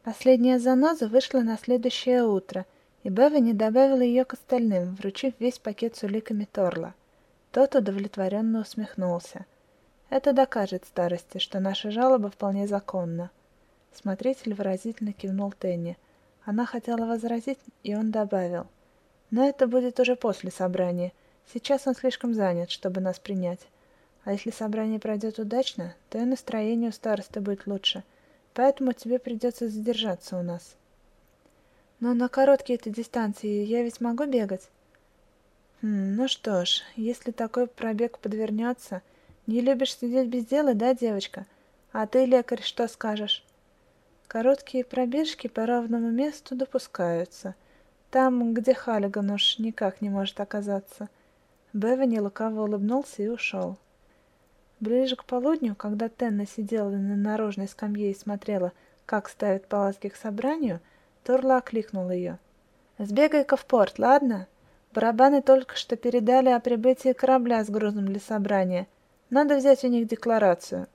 Последняя заноза вышла на следующее утро, и Бевани добавила ее к остальным, вручив весь пакет с уликами Торла. Тот удовлетворенно усмехнулся. Это докажет старости, что наша жалоба вполне законна. Смотритель выразительно кивнул Тенни. Она хотела возразить, и он добавил: но это будет уже после собрания. Сейчас он слишком занят, чтобы нас принять. А если собрание пройдет удачно, то и настроение у старосты будет лучше. Поэтому тебе придется задержаться у нас. Но на короткие-то дистанции я ведь могу бегать? Ну что ж, если такой пробег подвернется... Не любишь сидеть без дела, да, девочка? А ты, лекарь, что скажешь? Короткие пробежки по ровному месту допускаются. Там, где Халлиган уж никак не может оказаться. Бевани лукаво улыбнулся и ушел. Ближе к полудню, когда Тенна сидела на наружной скамье и смотрела, как ставят палатки к собранию, Торла окликнул ее. «Сбегай-ка в порт, ладно? Барабаны только что передали о прибытии корабля с грузом для собрания. Надо взять у них декларацию».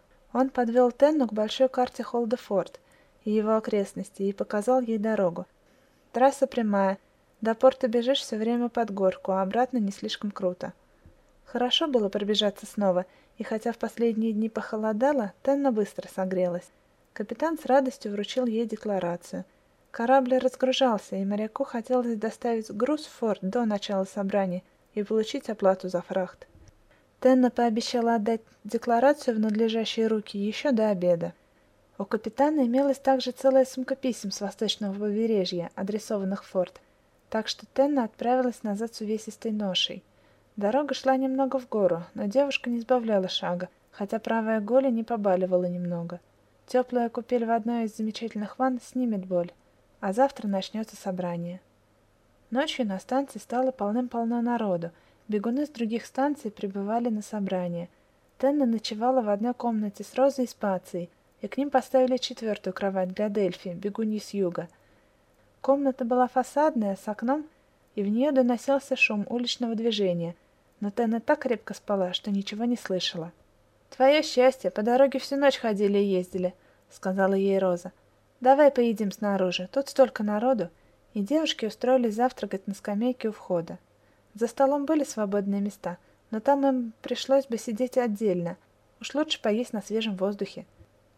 Он подвел Тенну к большой карте Холдефорд и его окрестностей и показал ей дорогу. Трасса прямая, до порта бежишь все время под горку, а обратно не слишком круто. Хорошо было пробежаться снова, и хотя в последние дни похолодало, Тенна быстро согрелась. Капитан с радостью вручил ей декларацию. Корабль разгружался, и моряку хотелось доставить груз в форт до начала собрания и получить оплату за фрахт. Тенна пообещала отдать декларацию в надлежащие руки еще до обеда. У капитана имелась также целая сумка писем с восточного побережья, адресованных в форт, так что Тенна отправилась назад с увесистой ношей. Дорога шла немного в гору, но девушка не сбавляла шага, хотя правая голень не побаливала немного. Теплая купель в одной из замечательных ванн снимет боль, а завтра начнется собрание. Ночью на станции стало полным-полно народу. Бегуны с других станций прибывали на собрание. Тенна ночевала в одной комнате с Розой и Спацией, и к ним поставили четвертую кровать для Дельфи, бегуньи с юга. Комната была фасадная, с окном, и в нее доносился шум уличного движения, но Тенна так крепко спала, что ничего не слышала. «Твое счастье, по дороге всю ночь ходили и ездили», — сказала ей Роза. «Давай поедим снаружи, тут столько народу». И девушки устроились завтракать на скамейке у входа. За столом были свободные места, но там им пришлось бы сидеть отдельно. Уж лучше поесть на свежем воздухе.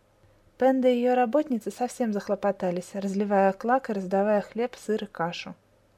Пенда и ее работницы совсем захлопотались, разливая клак и раздавая хлеб, сыр и кашу.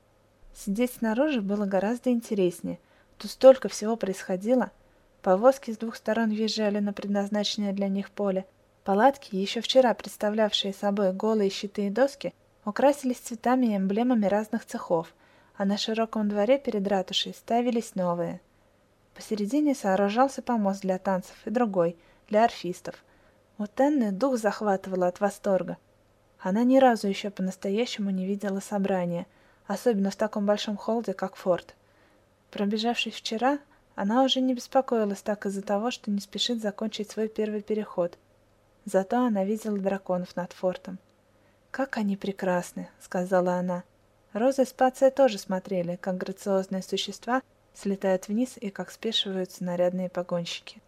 Сидеть снаружи было гораздо интереснее. Тут столько всего происходило. Повозки с двух сторон въезжали на предназначенное для них поле. Палатки, еще вчера представлявшие собой голые щиты и доски, украсились цветами и эмблемами разных цехов, а на широком дворе перед ратушей ставились новые. Посередине сооружался помост для танцев и другой, для орфистов. У Тенны дух захватывало от восторга. Она ни разу еще по-настоящему не видела собрания, особенно в таком большом холде, как форт. Пробежавшись вчера, она уже не беспокоилась так из-за того, что не спешит закончить свой первый переход. Зато она видела драконов над фортом. «Как они прекрасны!» — сказала она. Роза и Спация тоже смотрели, как грациозные существа слетают вниз и как спешиваются нарядные погонщики.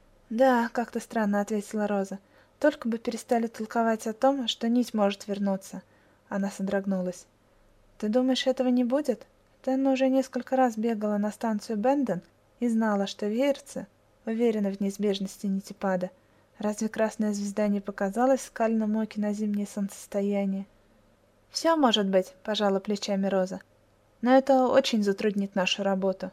«Да, как-то странно», — ответила Роза. «Только бы перестали толковать о том, что нить может вернуться». Она содрогнулась. «Ты думаешь, этого не будет?» Тенна уже несколько раз бегала на станцию Бендон и знала, что веерцы уверены в неизбежности нитипада. Разве красная звезда не показалась в скальном оке на зимнее солнцестояние? «Все может быть», — пожала плечами Роза. «Но это очень затруднит нашу работу».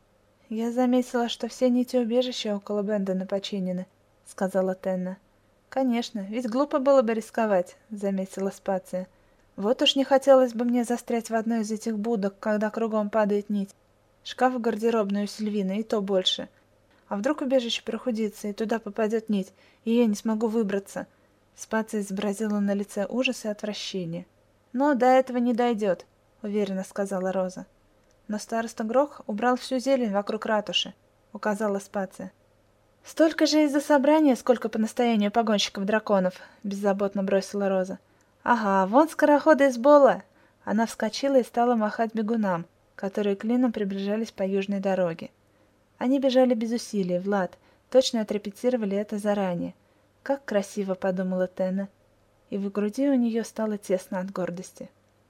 «Я заметила, что все нити убежища около Бендона починены», — сказала Тенна. «Конечно, ведь глупо было бы рисковать», — заметила Спация. «Вот уж не хотелось бы мне застрять в одной из этих будок, когда кругом падает нить. Шкаф в гардеробной у Сильвины, и то больше. А вдруг убежище прохудится, и туда попадет нить, и я не смогу выбраться?» Спация изобразила на лице ужас и отвращение. «Но до этого не дойдет», — уверенно сказала Роза. «Но староста Грох убрал всю зелень вокруг ратуши», — указала Спация. «Столько же из-за собрания, сколько по настоянию погонщиков драконов», — беззаботно бросила Роза. «Ага, вон скороходы из Бола!» Она вскочила и стала махать бегунам, которые клином приближались по южной дороге. Они бежали без усилий, Влад, точно отрепетировали это заранее. «Как красиво», — подумала Тенна. и в груди у нее стало тесно от гордости.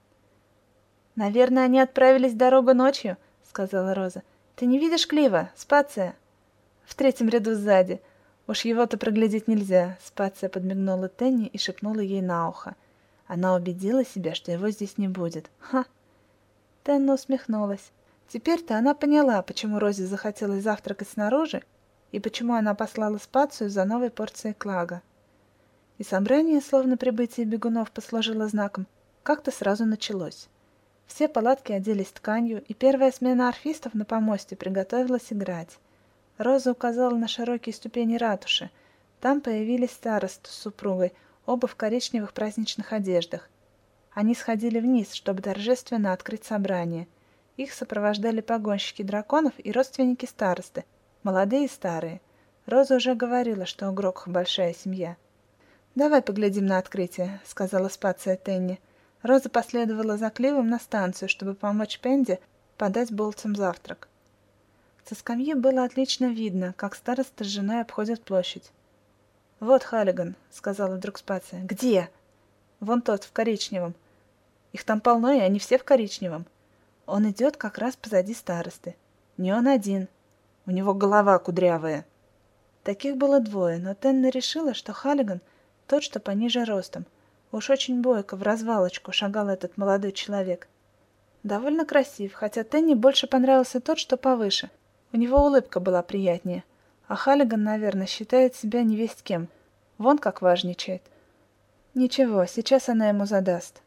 «Наверное, они отправились в дорогу ночью», — сказала Роза. «Ты не видишь Клива? Спация!» «В третьем ряду сзади. Уж его-то проглядеть нельзя», — Спация подмигнула Тенни и шепнула ей на ухо. Она убедила себя, что его здесь не будет. Ха! Тенна усмехнулась. Теперь-то она поняла, почему Розе захотелось завтракать снаружи, и почему она послала Спацию за новой порцией клага. И собрание, словно прибытие бегунов послужило знаком, как-то сразу началось. Все палатки оделись тканью, и первая смена орфистов на помосте приготовилась играть. Роза указала на широкие ступени ратуши. Там появились староста с супругой, оба в коричневых праздничных одеждах. Они сходили вниз, чтобы торжественно открыть собрание. Их сопровождали погонщики драконов и родственники старосты, молодые и старые. Роза уже говорила, что у Грокх большая семья. «Давай поглядим на открытие», — сказала Спация Тенни. Роза последовала за Кливом на станцию, чтобы помочь Пенди подать болтцам завтрак. Со скамьи было отлично видно, как староста с женой обходят площадь. «Вот Халлиган», — сказала вдруг Спация. «Где?» «Вон тот, в коричневом. Их там полно, и они все в коричневом. Он идет как раз позади старосты. Не он один. У него голова кудрявая». Таких было двое, но Тенна решила, что Халлиган тот, что пониже ростом. Уж очень бойко, в развалочку, шагал этот молодой человек. Довольно красив, хотя Тенни больше понравился тот, что повыше. У него улыбка была приятнее. А Халлиган, наверное, считает себя невесть кем. Вон как важничает. Ничего, сейчас она ему задаст.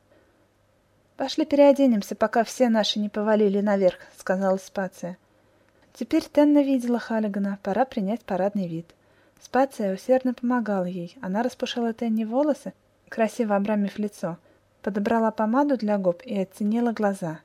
«Пошли переоденемся, пока все наши не повалили наверх», — сказала Спация. Теперь Тенна видела Халлигана, пора принять парадный вид. Спация усердно помогала ей. Она распушила Тенни волосы, красиво обрамив лицо, подобрала помаду для губ и оттенила глаза.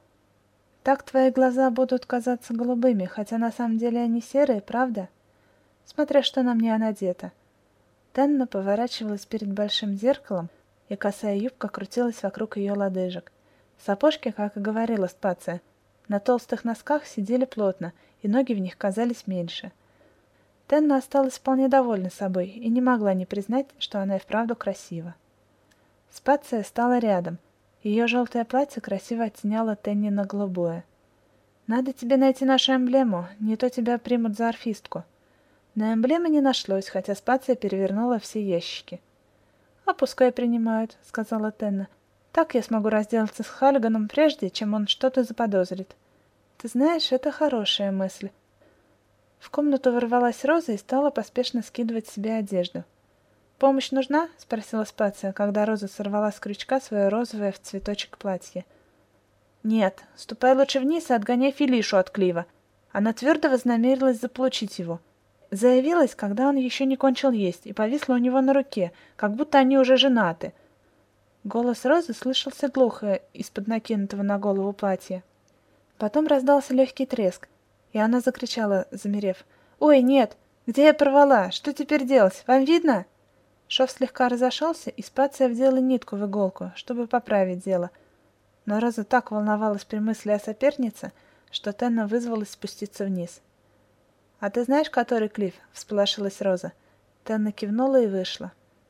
«Так твои глаза будут казаться голубыми, хотя на самом деле они серые, правда? Смотря что на мне надето». Тенна поворачивалась перед большим зеркалом, и косая юбка крутилась вокруг ее лодыжек. Сапожки, как и говорила Спация, на толстых носках сидели плотно, и ноги в них казались меньше. Тенна осталась вполне довольна собой и не могла не признать, что она и вправду красива. Спация стала рядом. Ее желтое платье красиво оттеняло Тенни на голубое. «Надо тебе найти нашу эмблему, не то тебя примут за орфистку». Но эмблемы не нашлось, хотя Спация перевернула все ящики. «А пускай принимают», — сказала Тенна. «Так я смогу разделаться с Халлиганом прежде, чем он что-то заподозрит». «Ты знаешь, это хорошая мысль». В комнату ворвалась Роза и стала поспешно скидывать себе одежду. «Помощь нужна?» — спросила Спация, когда Роза сорвала с крючка свое розовое в цветочек платье. «Нет, ступай лучше вниз и отгоняй Филишу от Клива». Она твердо вознамерилась заполучить его. Заявилась, когда он еще не кончил есть, и повисла у него на руке, как будто они уже женаты. Голос Розы слышался глухо из-под накинутого на голову платья. Потом раздался легкий треск, и она закричала, замерев. «Ой, нет! Где я порвала? Что теперь делать? Вам видно?» Шов слегка разошелся, и Спация вдела нитку в иголку, чтобы поправить дело. Но Роза так волновалась при мысли о сопернице, что Тенна вызвалась спуститься вниз. «А ты знаешь, который Клив?» — всполошилась Роза. Тенна кивнула и вышла.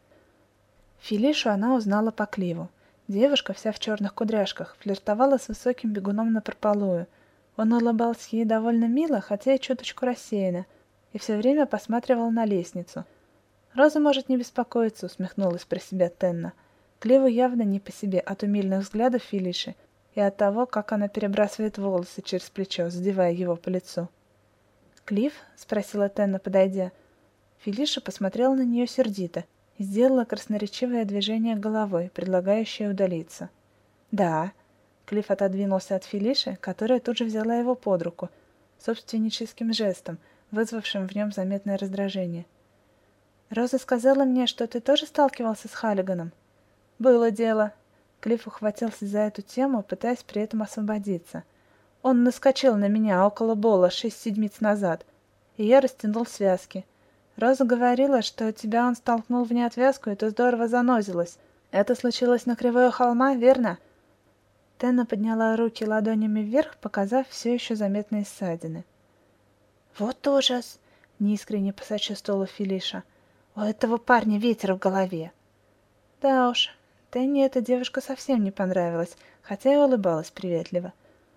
Филишу она узнала по Кливу. Девушка, вся в черных кудряшках, флиртовала с высоким бегуном напропалую. Он улыбался ей довольно мило, хотя и чуточку рассеянно, и все время посматривал на лестницу. «Роза может не беспокоиться», — усмехнулась про себя Тенна. Кливу явно не по себе от умильных взглядов Филиши и от того, как она перебрасывает волосы через плечо, задевая его по лицу. «Клив?» — спросила Тенна, подойдя. Филиша посмотрела на нее сердито и сделала красноречивое движение головой, предлагающее удалиться. «Да». Клив отодвинулся от Филиши, которая тут же взяла его под руку, собственническим жестом, вызвавшим в нем заметное раздражение. «Роза сказала мне, что ты тоже сталкивался с Халлиганом?» «Было дело». Клифф ухватился за эту тему, пытаясь при этом освободиться. «Он наскочил на меня около Бола 6 седмиц назад, и я растянул связки. Роза говорила, что тебя он столкнул в неотвязку, и ты здорово занозилась. Это случилось на Кривой у холма, верно?» Тенна подняла руки ладонями вверх, показав все еще заметные ссадины. «Вот ужас!» — неискренне посочувствовала Филиша. «У этого парня ветер в голове». Да уж, Тенни эта девушка совсем не понравилась, хотя и улыбалась приветливо.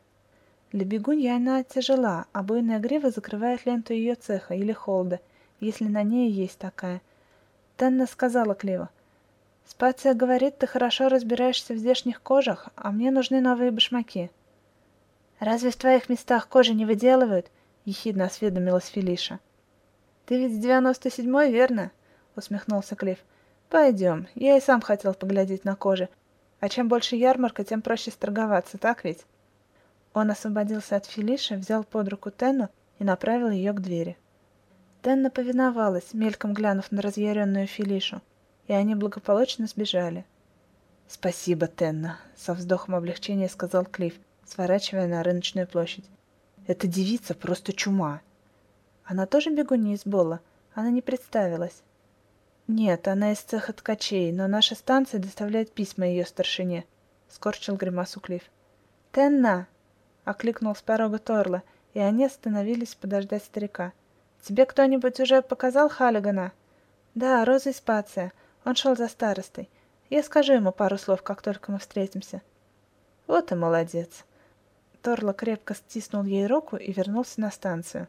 Для бегуньи она тяжела, а буйная грива закрывает ленту ее цеха или холда, если на ней есть такая. Тенна сказала Кливу: «Спация говорит, ты хорошо разбираешься в здешних кожах, а мне нужны новые башмаки». «Разве в твоих местах кожи не выделывают?» — ехидно осведомилась Фелиша. «Ты ведь с 97-й, верно?» — усмехнулся Клифф. «Пойдем, я и сам хотел поглядеть на кожи. А чем больше ярмарка, тем проще сторговаться, так ведь?» Он освободился от Фелиши, взял под руку Тенну и направил ее к двери. Тенна повиновалась, мельком глянув на разъяренную Фелишу, и они благополучно сбежали. «Спасибо, Тенна», — со вздохом облегчения сказал Клифф, сворачивая на рыночную площадь. «Эта девица просто чума». «Она тоже бегунья из Болла? Она не представилась». «Нет, она из цеха ткачей, но наша станция доставляет письма ее старшине», — скорчил гримасу Клифф. «Тенна!» — окликнул с порога Торла, и они остановились подождать старика. «Тебе кто-нибудь уже показал Халлигана?» «Да, Роза и Спация. Он шел за старостой. Я скажу ему пару слов, как только мы встретимся». «Вот и молодец». Торла крепко стиснул ей руку и вернулся на станцию.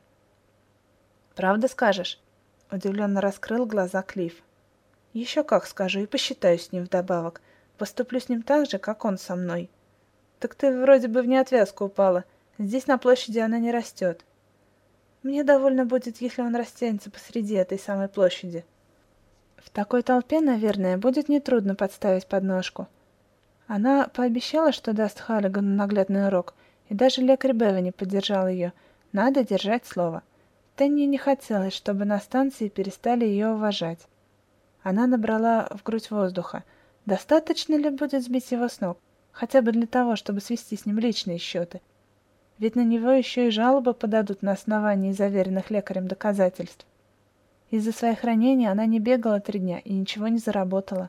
«Правда скажешь?» — удивленно раскрыл глаза Клифф. «Еще как скажу, и посчитаю с ним вдобавок. Поступлю с ним так же, как он со мной». «Так ты вроде бы в неотвязку упала. Здесь на площади она не растет». «Мне довольно будет, если он растянется посреди этой самой площади». «В такой толпе, наверное, будет нетрудно подставить подножку». Она пообещала, что даст Халлигану наглядный урок, и даже лекарь Бевани поддержал ее. Надо держать слово. Тенни не хотелось, чтобы на станции перестали ее уважать. Она набрала в грудь воздуха. Достаточно ли будет сбить его с ног? Хотя бы для того, чтобы свести с ним личные счеты. Ведь на него еще и жалобы подадут на основании заверенных лекарем доказательств. Из-за своих ранений она не бегала 3 дня и ничего не заработала.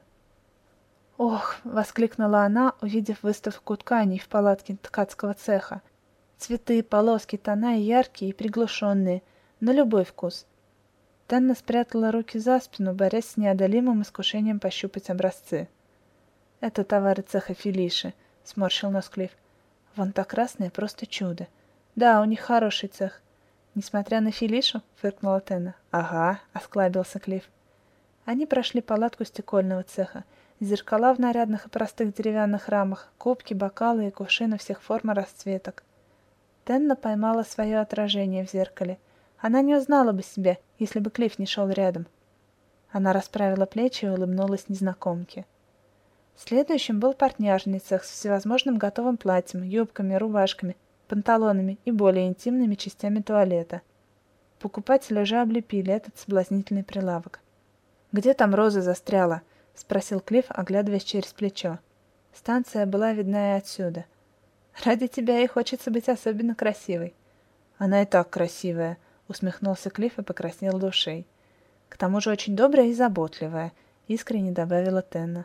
«Ох!» — воскликнула она, увидев выставку тканей в палатке ткацкого цеха. Цветы, полоски, тона яркие и приглушенные, на любой вкус. Тенна спрятала руки за спину, борясь с неодолимым искушением пощупать образцы. «Это товары цеха Фелиши», — сморщил нос Клифф. «Вон та красная просто чудо. Да, у них хороший цех». «Несмотря на Фелишу?» — фыркнула Тенна. «Ага», — осклабился Клифф. Они прошли палатку стекольного цеха. Зеркала в нарядных и простых деревянных рамах, кубки, бокалы и кувшины всех форм и расцветок. Тенна поймала свое отражение в зеркале. Она не узнала бы себя, если бы Клифф не шел рядом. Она расправила плечи и улыбнулась незнакомке. Следующим был портняжный цех с всевозможным готовым платьем, юбками, рубашками, панталонами и более интимными частями туалета. Покупатели уже облепили этот соблазнительный прилавок. «Где там Роза застряла?» — спросил Клифф, оглядываясь через плечо. Станция была видна и отсюда. «Ради тебя ей хочется быть особенно красивой». «Она и так красивая», — усмехнулся Клифф и покраснел до ушей. «К тому же очень добрая и заботливая», — искренне добавила Тенна.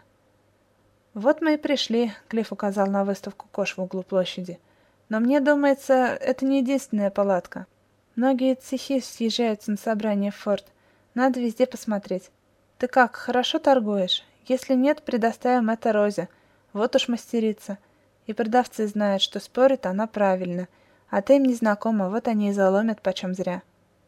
«Вот мы и пришли», — Клифф указал на выставку кож в углу площади. «Но мне думается, это не единственная палатка. Многие цехи съезжаются на собрание в форт. Надо везде посмотреть. Ты как, хорошо торгуешь? Если нет, предоставим это Розе. Вот уж мастерица. И продавцы знают, что спорит она правильно. А ты им не знакома, вот они и заломят почем зря».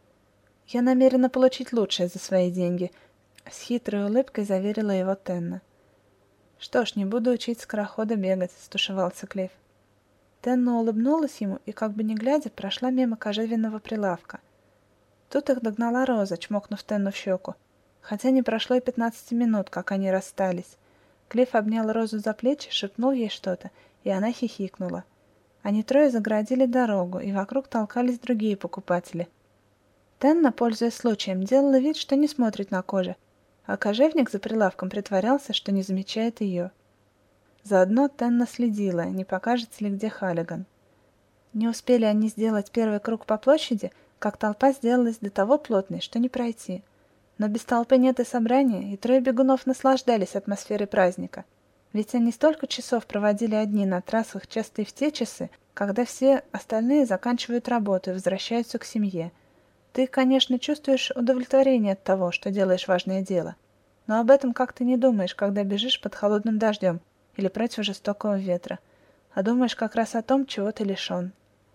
«Я намерена получить лучшее за свои деньги», — с хитрой улыбкой заверила его Тенна. «Что ж, не буду учить скорохода бегать», — стушевался Клифф. Тенна улыбнулась ему и, как бы не глядя, прошла мимо кожевенного прилавка. Тут их догнала Роза, чмокнув Тенну в щеку. Хотя не прошло и 15 минут, как они расстались. Клифф обнял Розу за плечи, шепнул ей что-то, и она хихикнула. Они трое загородили дорогу, и вокруг толкались другие покупатели. Тенна, пользуясь случаем, делала вид, что не смотрит на кожу, а кожевник за прилавком притворялся, что не замечает ее. Заодно Тенна следила, не покажется ли где Халлиган. Не успели они сделать первый круг по площади, как толпа сделалась до того плотной, что не пройти. Но без толпы нет и собрания, и 3 бегунов наслаждались атмосферой праздника. Ведь они столько часов проводили одни на трассах, часто и в те часы, когда все остальные заканчивают работу и возвращаются к семье. Ты, конечно, чувствуешь удовлетворение от того, что делаешь важное дело. но об этом как-то не думаешь, когда бежишь под холодным дождем или против жестокого ветра, а думаешь как раз о том, чего ты лишен.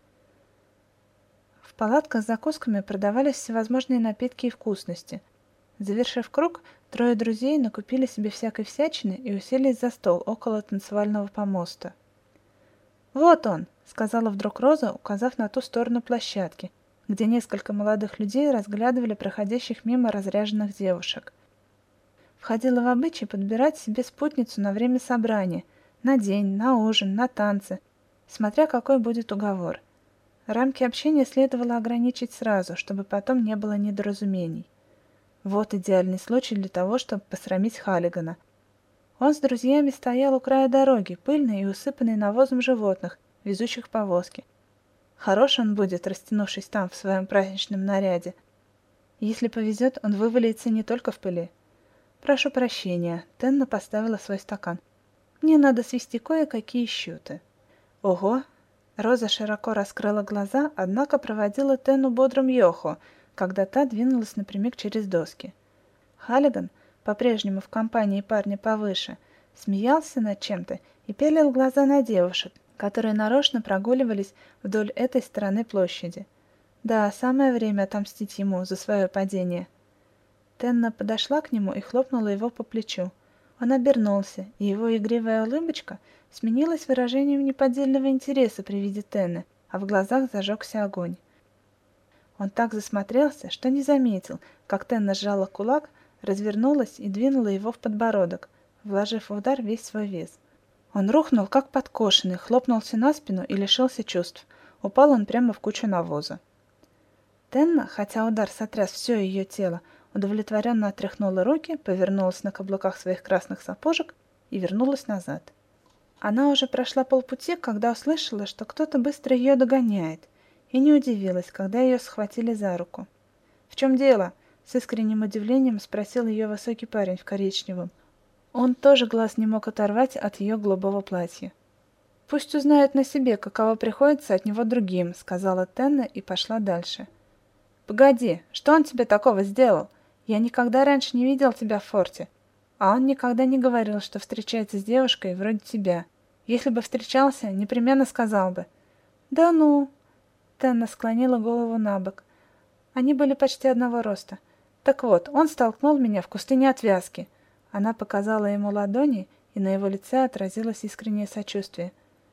В палатках с закусками продавались всевозможные напитки и вкусности. Завершив круг, трое друзей накупили себе всякой всячины и уселись за стол около танцевального помоста. «Вот он!» — сказала вдруг Роза, указав на ту сторону площадки, где несколько молодых людей разглядывали проходящих мимо разряженных девушек. Входило в обычай подбирать себе спутницу на время собрания, на день, на ужин, на танцы, смотря какой будет уговор. Рамки общения следовало ограничить сразу, чтобы потом не было недоразумений. Вот идеальный случай для того, чтобы посрамить Халлигана. Он с друзьями стоял у края дороги, пыльный и усыпанный навозом животных, везущих повозки. Хорош он будет, растянувшись там в своем праздничном наряде. Если повезет, он вывалится не только в пыли. «Прошу прощения», — Тенна поставила свой стакан. «Мне надо свести кое-какие счеты». «Ого!» Роза широко раскрыла глаза, однако проводила Тенну бодрым йохо, когда та двинулась напрямик через доски. Халлиган, по-прежнему в компании парня повыше, смеялся над чем-то и пялил глаза на девушек, которые нарочно прогуливались вдоль этой стороны площади. Да, самое время отомстить ему за свое падение. Тенна подошла к нему и хлопнула его по плечу. Он обернулся, и его игривая улыбочка сменилась выражением неподдельного интереса при виде Тенны, а в глазах зажегся огонь. Он так засмотрелся, что не заметил, как Тенна сжала кулак, развернулась и двинула его в подбородок, вложив в удар весь свой вес. Он рухнул, как подкошенный, хлопнулся на спину и лишился чувств. Упал он прямо в кучу навоза. Тенна, хотя удар сотряс все ее тело, удовлетворенно отряхнула руки, повернулась на каблуках своих красных сапожек и вернулась назад. Она уже прошла полпути, когда услышала, что кто-то быстро ее догоняет, и не удивилась, когда ее схватили за руку. «В чем дело?» — с искренним удивлением спросил ее высокий парень в коричневом. Он тоже глаз не мог оторвать от ее голубого платья. «Пусть узнают на себе, каково приходится от него другим», — сказала Тенна и пошла дальше. «Погоди, что он тебе такого сделал? Я никогда раньше не видел тебя в форте. А он никогда не говорил, что встречается с девушкой вроде тебя. Если бы встречался, непременно сказал бы». «Да ну!» Тенна склонила голову на бок. Они были почти одного роста. «Так вот, он столкнул меня в кусты неотвязки». Она показала ему ладони, и на его лице отразилось искреннее сочувствие.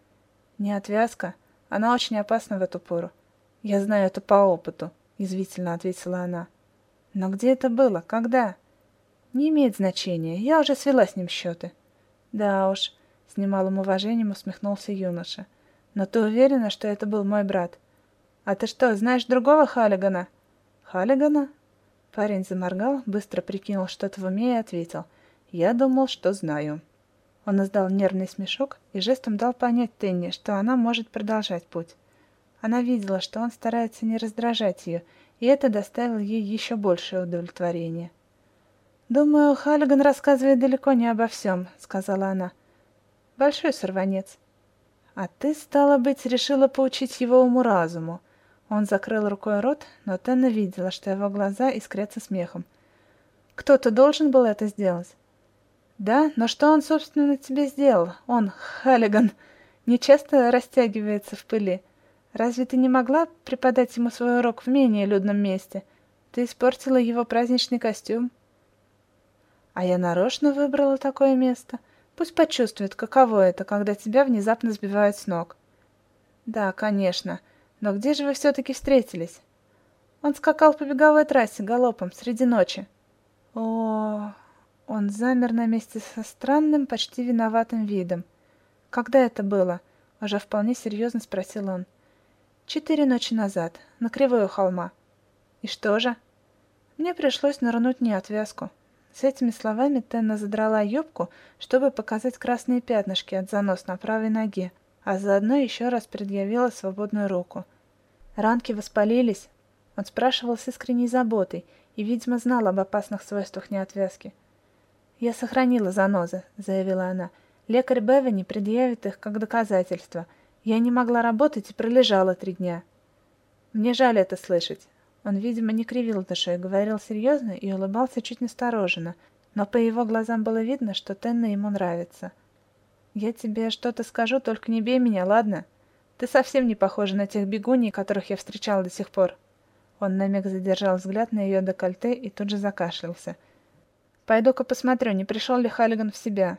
«Неотвязка? Она очень опасна в эту пору. Я знаю это по опыту», — язвительно ответила она. «Но где это было? Когда?» «Не имеет значения. Я уже свела с ним счеты». «Да уж», — с немалым уважением усмехнулся юноша. «Но ты уверена, что это был мой брат?» «А ты что, знаешь другого Халлигана?» «Халлигана?» Парень заморгал, быстро прикинул что-то в уме и ответил. «Я думал, что знаю». Он издал нервный смешок и жестом дал понять Тенне, что она может продолжать путь. Она видела, что он старается не раздражать ее, и это доставило ей еще большее удовлетворение. «Думаю, Халлиган рассказывает далеко не обо всем», — сказала она. «Большой сорванец». «А ты, стало быть, решила поучить его уму-разуму». Он закрыл рукой рот, но Тенна видела, что его глаза искрятся смехом. «Кто-то должен был это сделать?» «Да, но что он, собственно, тебе сделал? Он, Халлиган, нечасто растягивается в пыли. Разве ты не могла преподать ему свой урок в менее людном месте? Ты испортила его праздничный костюм». «А я нарочно выбрала такое место. Пусть почувствует, каково это, когда тебя внезапно сбивают с ног». «Да, конечно. Но где же вы все-таки встретились?» «Он скакал по беговой трассе галопом среди ночи». «О...» Он замер на месте со странным, почти виноватым видом. «Когда это было?» — уже вполне серьезно спросил он. 4 ночи назад, на Кривой у холма». «И что же?» «Мне пришлось нырнуть неотвязку». С этими словами Тенна задрала юбку, чтобы показать красные пятнышки от занос на правой ноге, а заодно еще раз предъявила свободную руку. Ранки воспалились. Он спрашивал с искренней заботой и, видимо, знал об опасных свойствах неотвязки. «Я сохранила занозы», — заявила она. «Лекарь Бевани предъявит их как доказательство. Я не могла работать и пролежала 3 дня». «Мне жаль это слышать». Он, видимо, не кривил душой, говорил серьезно и улыбался чуть настороженно, но по его глазам было видно, что Тенна ему нравится. «Я тебе что-то скажу, только не бей меня, ладно? Ты совсем не похожа на тех бегуней, которых я встречал до сих пор». Он на миг задержал взгляд на ее декольте и тут же закашлялся. «Пойду-ка посмотрю, не пришел ли Халлиган в себя».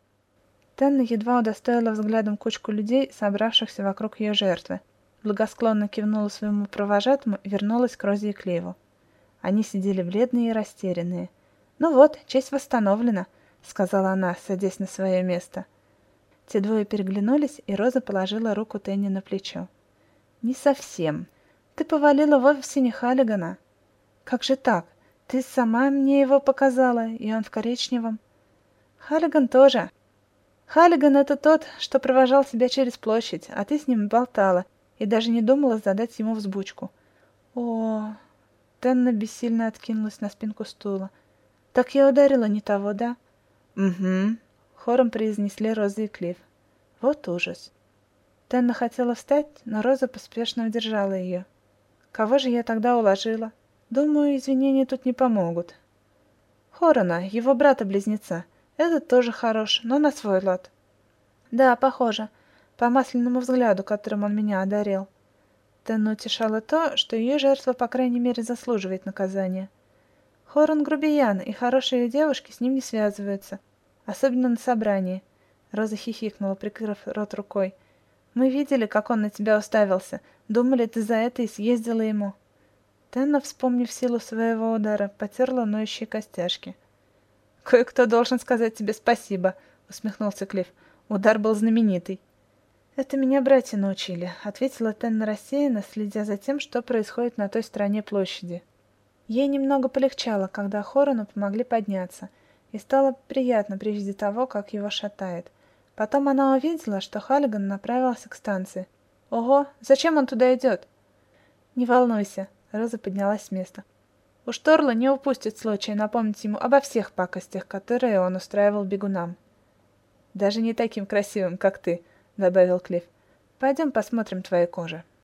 Тенна едва удостоила взглядом кучку людей, собравшихся вокруг ее жертвы. Благосклонно кивнула своему провожатому и вернулась к Розе и Кливу. Они сидели бледные и растерянные. «Ну вот, честь восстановлена», — сказала она, садясь на свое место. Те двое переглянулись, и Роза положила руку Тенни на плечо. «Не совсем. Ты повалила вовсе не Халлигана». «Как же так? Ты сама мне его показала, и он в коричневом». «Халлиган тоже. Халлиган — это тот, что провожал тебя через площадь, а ты с ним болтала и даже не думала задать ему взбучку». «О...» Тенна бессильно откинулась на спинку стула. «Так я ударила не того, да?» «Угу», — хором произнесли Роза и Клифф. «Вот ужас». Тенна хотела встать, но Роза поспешно удержала ее. «Кого же я тогда уложила? Думаю, извинения тут не помогут». «Хорона, его брата-близнеца. Этот тоже хорош, но на свой лад». «Да, похоже. По масляному взгляду, которым он меня одарил». Тенну утешало то, что ее жертва, по крайней мере, заслуживает наказания. Хорон грубиян, и хорошие девушки с ним не связываются, особенно на собрании. Роза хихикнула, прикрыв рот рукой. «Мы видели, как он на тебя уставился. Думали, ты за это и съездила ему». Тенна, вспомнив силу своего удара, потерла ноющие костяшки. «Кое-кто должен сказать тебе спасибо», — усмехнулся Клифф. «Удар был знаменитый». «Это меня братья научили», — ответила Тенна рассеянно, следя за тем, что происходит на той стороне площади. Ей немного полегчало, когда Хорону помогли подняться, и стало приятно при виде того, как его шатает. Потом она увидела, что Халлиган направился к станции. «Ого, зачем он туда идет?» «Не волнуйся», — Роза поднялась с места. «Уж Торла не упустит случая напомнить ему обо всех пакостях, которые он устраивал бегунам». «Даже не таким красивым, как ты», — добавил Клифф. «Пойдем посмотрим твою кожу».